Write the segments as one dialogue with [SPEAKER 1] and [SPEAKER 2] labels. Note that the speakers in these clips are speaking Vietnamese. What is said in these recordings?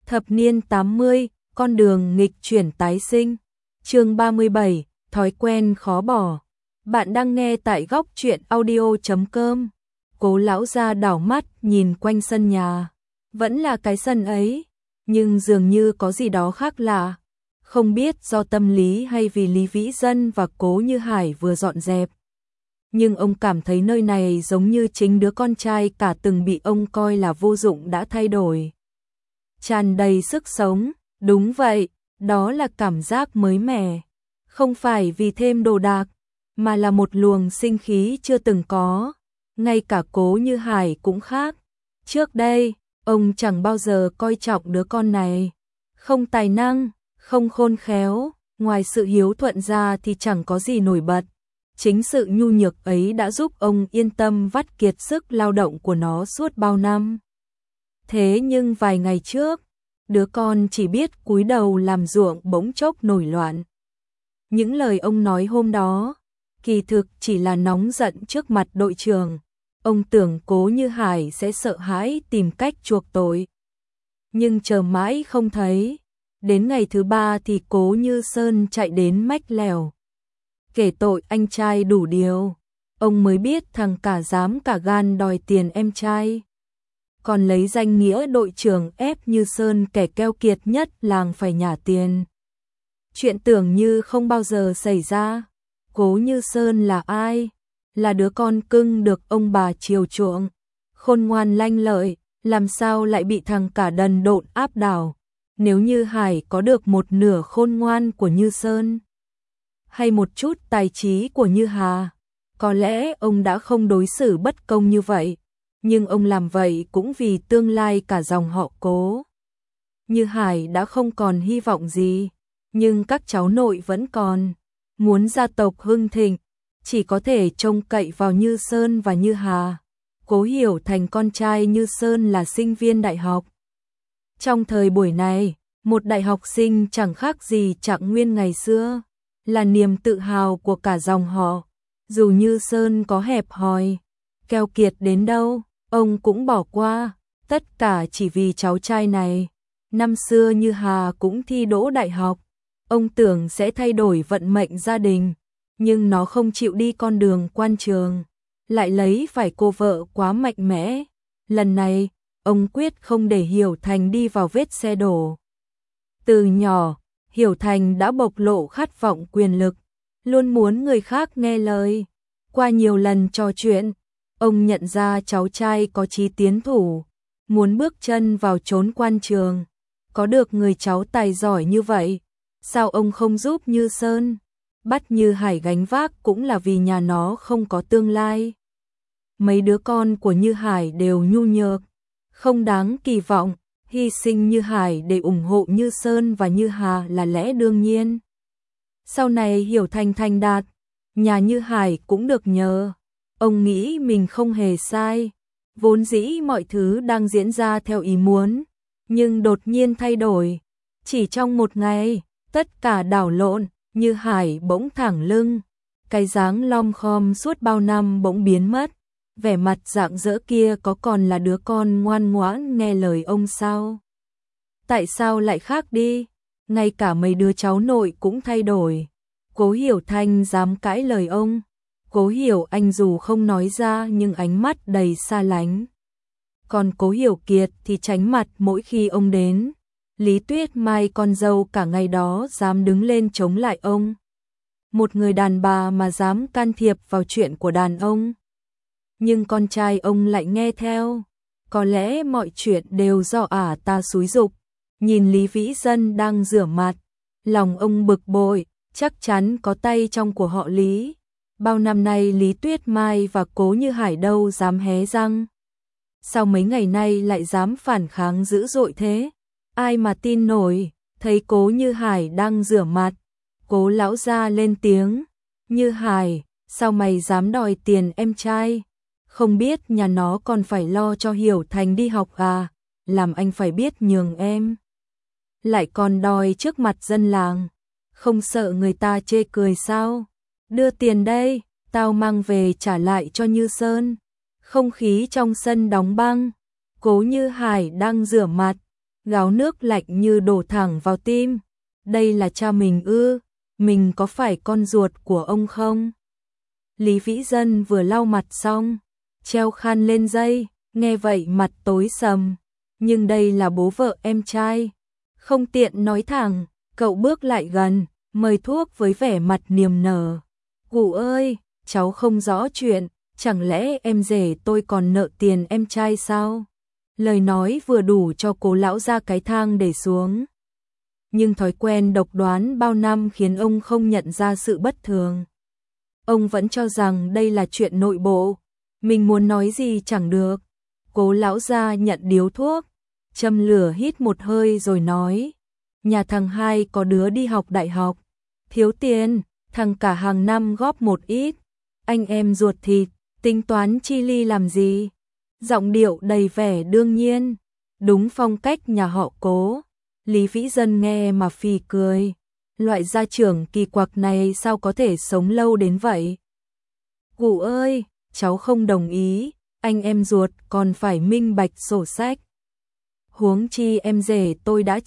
[SPEAKER 1] Thập niên 80, con đường nghịch chuyển tái sinh. Chương 37, thói quen khó bỏ. Bạn đang nghe tại góc truyện audio.com. Cố lão gia đảo mắt nhìn quanh sân nhà. Vẫn là cái sân ấy, nhưng dường như có gì đó khác lạ. Không biết do tâm lý hay vì Lý Vĩ Dân và Cố Như Hải vừa dọn dẹp. Nhưng ông cảm thấy nơi này giống như chính đứa con trai cả từng bị ông coi là vô dụng đã thay đổi. Tràn đầy sức sống, đúng vậy, đó là cảm giác mới mẻ. Không phải vì thêm đồ đạc, mà là một luồng sinh khí chưa từng có. Ngay cả Cố Như Hải cũng khác. Trước đây, ông chẳng bao giờ coi trọng đứa con này. Không tài năng, không khôn khéo, ngoài sự hiếu thuận ra thì chẳng có gì nổi bật. Chính sự nhu nhược ấy đã giúp ông yên tâm vắt kiệt sức lao động của nó suốt bao năm. Thế nhưng vài ngày trước, đứa con chỉ biết cúi đầu làm ruộng bỗng chốc nổi loạn. Những lời ông nói hôm đó, kỳ thực chỉ là nóng giận trước mặt đội trưởng. Ông tưởng Cố Như Hải sẽ sợ hãi tìm cách chuộc tội. Nhưng chờ mãi không thấy. Đến ngày thứ 3 thì Cố Như Sơn chạy đến mách lèo. Kể tội anh trai đủ điều. Ông mới biết thằng cả dám cả gan đòi tiền em trai. Còn lấy danh nghĩa đội trưởng ép Như Sơn kẻ keo kiệt nhất làng phải nhả tiền. Chuyện tưởng như không bao giờ xảy ra. Cố Như Sơn là ai? Là đứa con cưng được ông bà chiều chuộng, khôn ngoan lanh lợi, làm sao lại bị thằng cả đần độn áp đảo. Nếu Như Hải có được một nửa khôn ngoan của Như Sơn, hay một chút tài trí của Như Hà, có lẽ ông đã không đối xử bất công như vậy. Nhưng ông làm vậy cũng vì tương lai cả dòng họ Cố. Như Hải đã không còn hy vọng gì, nhưng các cháu nội vẫn còn. Muốn gia tộc hưng thịnh, chỉ có thể trông cậy vào Như Sơn và Như Hà. Cố Hiểu Thành con trai Như Sơn là sinh viên đại học. Trong thời buổi này, một đại học sinh chẳng khác gì Trạng Nguyên ngày xưa, là niềm tự hào của cả dòng họ. Dù Như Sơn có hẹp hòi, keo kiệt đến đâu, ông cũng bỏ qua, tất cả chỉ vì cháu trai này. Năm xưa Như Hà cũng thi đỗ đại học, ông tưởng sẽ thay đổi vận mệnh gia đình, nhưng nó không chịu đi con đường quan trường, lại lấy phải cô vợ quá mạnh mẽ. Lần này, ông quyết không để Hiểu Thành đi vào vết xe đổ. Từ nhỏ, Hiểu Thành đã bộc lộ khát vọng quyền lực, luôn muốn người khác nghe lời. Qua nhiều lần trò chuyện, ông nhận ra cháu trai có chí tiến thủ, muốn bước chân vào chốn quan trường. Có được người cháu tài giỏi như vậy, sao ông không giúp Như Sơn? Bắt Như Hải gánh vác cũng là vì nhà nó không có tương lai. Mấy đứa con của Như Hải đều nhu nhược, không đáng kỳ vọng. Hy sinh Như Hải để ủng hộ Như Sơn và Như Hà là lẽ đương nhiên. Sau này Hiểu Thành thành đạt, nhà Như Hải cũng được nhờ. Ông nghĩ mình không hề sai. Vốn dĩ mọi thứ đang diễn ra theo ý muốn, nhưng đột nhiên thay đổi. Chỉ trong một ngày, tất cả đảo lộn. Như Hải bỗng thẳng lưng, cái dáng lom khom suốt bao năm bỗng biến mất. Vẻ mặt rạng rỡ kia có còn là đứa con ngoan ngoãn nghe lời ông sao? Tại sao lại khác đi? Ngay cả mấy đứa cháu nội cũng thay đổi. Cố Hiểu Thanh dám cãi lời ông. Cố Hiểu Anh dù không nói ra nhưng ánh mắt đầy xa lánh. Còn Cố Hiểu Kiệt thì tránh mặt mỗi khi ông đến. Lý Tuyết Mai con dâu cả ngày đó dám đứng lên chống lại ông. Một người đàn bà mà dám can thiệp vào chuyện của đàn ông. Nhưng con trai ông lại nghe theo. Có lẽ mọi chuyện đều do ta xúi giục. Nhìn Lý Vĩ Dân đang rửa mặt, lòng ông bực bội, chắc chắn có tay trong của họ Lý. Bao năm nay Lý Tuyết Mai và Cố Như Hải đâu dám hé răng. Sao mấy ngày nay lại dám phản kháng dữ dội thế? Ai mà tin nổi? Thấy Cố Như Hải đang rửa mặt, Cố lão gia lên tiếng. Như Hải, sao mày dám đòi tiền em trai? Không biết nhà nó còn phải lo cho Hiểu Thành đi học à? Làm anh phải biết nhường em. Lại còn đòi trước mặt dân làng. Không sợ người ta chê cười sao? Đưa tiền đây, tao mang về trả lại cho Như Sơn. Không khí trong sân đóng băng. Cố Như Hải đang rửa mặt, gáo nước lạnh như đổ thẳng vào tim. Đây là cha mình ư? Mình có phải con ruột của ông không? Lý Vĩ Dân vừa lau mặt xong, treo khăn lên dây, nghe vậy mặt tối sầm. Nhưng đây là bố vợ em trai, không tiện nói thẳng. Cậu bước lại gần, mời thuốc với vẻ mặt niềm nở. Cụ ơi, cháu không rõ chuyện, chẳng lẽ em rể tôi còn nợ tiền em trai sao? Lời nói vừa đủ cho Cố lão gia cái thang để xuống. Nhưng thói quen độc đoán bao năm khiến ông không nhận ra sự bất thường. Ông vẫn cho rằng đây là chuyện nội bộ, mình muốn nói gì chẳng được. Cố lão gia nhận điếu thuốc, châm lửa hít một hơi rồi nói, nhà thằng hai có đứa đi học đại học, thiếu tiền, thằng cả hàng năm góp một ít, anh em ruột thịt, tính toán chi ly làm gì? Giọng điệu đầy vẻ đương nhiên, đúng phong cách nhà họ Cố. Lý Vĩ Dân nghe mà phì cười, loại gia trưởng kỳ quặc này sao có thể sống lâu đến vậy? Cụ ơi, cháu không đồng ý, anh em ruột còn phải minh bạch sổ sách. Huống chi em rể tôi đã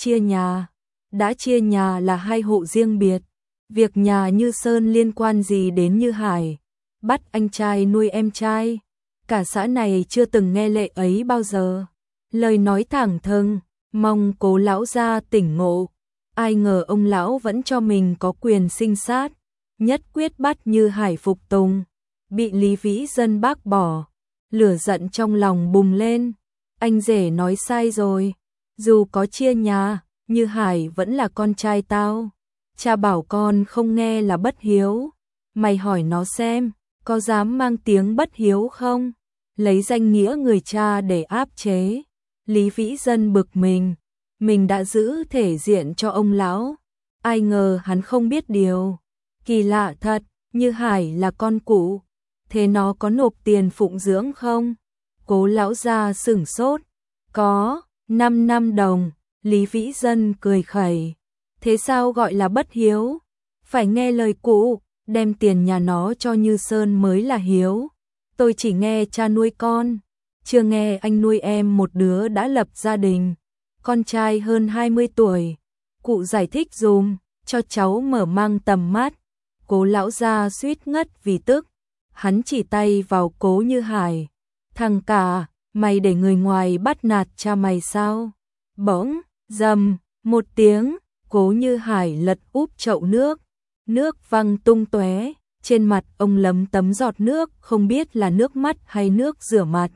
[SPEAKER 1] chia nhà là hai hộ riêng biệt, việc nhà Như Sơn liên quan gì đến Như Hải, bắt anh trai nuôi em trai, cả xã này chưa từng nghe lệ ấy bao giờ. Lời nói thẳng thừng, mong Cố lão gia tỉnh ngộ, ai ngờ ông lão vẫn cho mình có quyền sinh sát, nhất quyết bắt Như Hải phục tùng, bị Lý Vĩ Dân bác bỏ, lửa giận trong lòng bùng lên, anh rể nói sai rồi, dù có chia nhà, Như Hải vẫn là con trai tao, cha bảo con không nghe là bất hiếu, mày hỏi nó xem, có dám mang tiếng bất hiếu không? Lấy danh nghĩa người cha để áp chế. Lý Vĩ Dân bực mình đã giữ thể diện cho ông lão, ai ngờ hắn không biết điều. Kỳ lạ thật, Như Hải là con cụ, thế nó có nộp tiền phụng dưỡng không? Cố lão gia sửng sốt, có, 5 đồng, Lý Vĩ Dân cười khẩy, thế sao gọi là bất hiếu? Phải nghe lời cụ, đem tiền nhà nó cho Như Sơn mới là hiếu. Tôi chỉ nghe cha nuôi con, chưa nghe anh nuôi em một đứa đã lập gia đình, con trai hơn 20 tuổi. Cụ giải thích dùm, cho cháu mở mang tầm mắt. Cố lão gia suýt ngất vì tức, hắn chỉ tay vào Cố Như Hải. Thằng cả, mày để người ngoài bắt nạt cha mày sao? Bỗng, rầm, một tiếng, Cố Như Hải lật úp chậu nước văng tung tóe. Trên mặt ông lấm tấm giọt nước, không biết là nước mắt hay nước rửa mặt.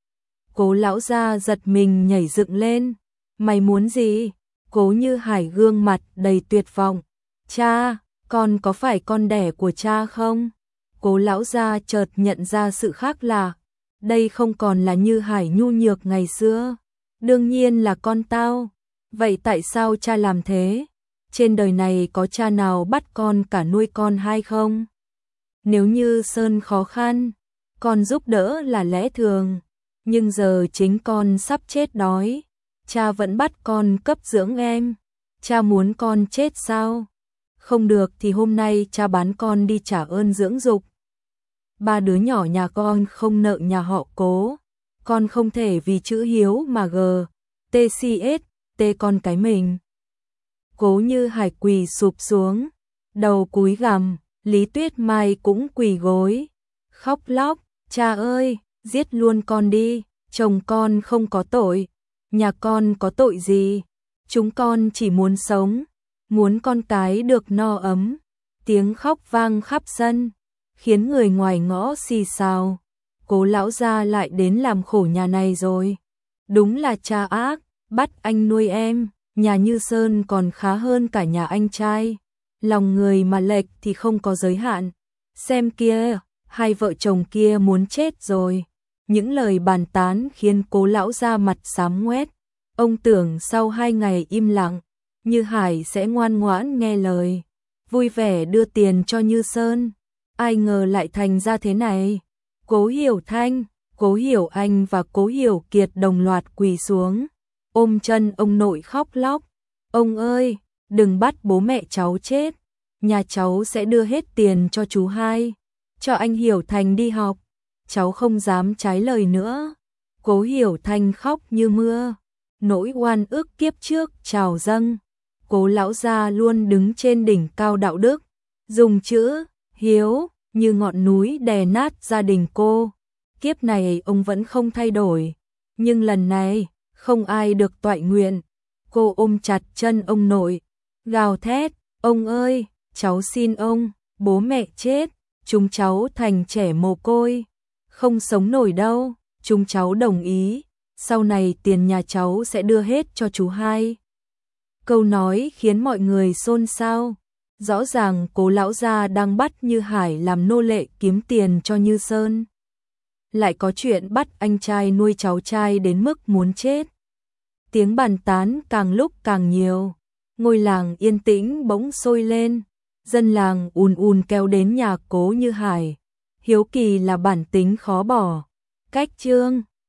[SPEAKER 1] Cố lão gia giật mình nhảy dựng lên. Mày muốn gì? Cố Như Hải gương mặt đầy tuyệt vọng. Cha, con có phải con đẻ của cha không? Cố lão gia chợt nhận ra sự khác lạ. Đây không còn là Như Hải nhu nhược ngày xưa. Đương nhiên là con tao. Vậy tại sao cha làm thế? Trên đời này có cha nào bắt con cả nuôi con hay không? Nếu như Sơn khó khăn, con giúp đỡ là lẽ thường, nhưng giờ chính con sắp chết đói, cha vẫn bắt con cấp dưỡng em, cha muốn con chết sao? Không được thì hôm nay cha bán con đi trả ơn dưỡng dục. Ba đứa nhỏ nhà con không nợ nhà họ Cố, con không thể vì chữ hiếu mà tê con cái mình. Cố Như Hải quỳ sụp xuống, đầu cúi gằm. Lý Tuyết Mai cũng quỳ gối, khóc lóc, cha ơi, giết luôn con đi, chồng con không có tội, nhà con có tội gì, chúng con chỉ muốn sống, muốn con cái được no ấm. Tiếng khóc vang khắp sân, khiến người ngoài ngõ xì xào. Cố lão gia lại đến làm khổ nhà này rồi. Đúng là cha ác, bắt anh nuôi em, nhà Như Sơn còn khá hơn cả nhà anh trai. Lòng người mà lệch thì không có giới hạn. Xem kia, hai vợ chồng kia muốn chết rồi. Những lời bàn tán khiến Cố lão gia mặt xám ngoét. Ông tưởng sau 2 ngày im lặng, Như Hải sẽ ngoan ngoãn nghe lời, vui vẻ đưa tiền cho Như Sơn. Ai ngờ lại thành ra thế này. Cố Hiểu Thanh, Cố Hiểu Anh và Cố Hiểu Kiệt đồng loạt quỳ xuống, ôm chân ông nội khóc lóc. Ông ơi, đừng bắt bố mẹ cháu chết, nhà cháu sẽ đưa hết tiền cho chú hai, cho anh Hiểu Thành đi học, cháu không dám trái lời nữa. Cố Hiểu Thanh khóc như mưa, nỗi oan ức kiếp trước trào dâng. Cố lão gia luôn đứng trên đỉnh cao đạo đức, dùng chữ hiếu như ngọn núi đè nát gia đình cô. Kiếp này ông vẫn không thay đổi, nhưng lần này không ai được toại nguyện. Cô ôm chặt chân ông nội, gào thét, ông ơi, cháu xin ông, bố mẹ chết, chúng cháu thành trẻ mồ côi, không sống nổi đâu, chúng cháu đồng ý, sau này tiền nhà cháu sẽ đưa hết cho chú hai. Câu nói khiến mọi người xôn xao, rõ ràng Cố lão gia đang bắt Như Hải làm nô lệ kiếm tiền cho Như Sơn. Lại có chuyện bắt anh trai nuôi cháu trai đến mức muốn chết. Tiếng bàn tán càng lúc càng nhiều, ngôi làng yên tĩnh bỗng sôi lên, dân làng ùn ùn kéo đến nhà Cố Như Hải, hiếu kỳ là bản tính khó bỏ. Cách chương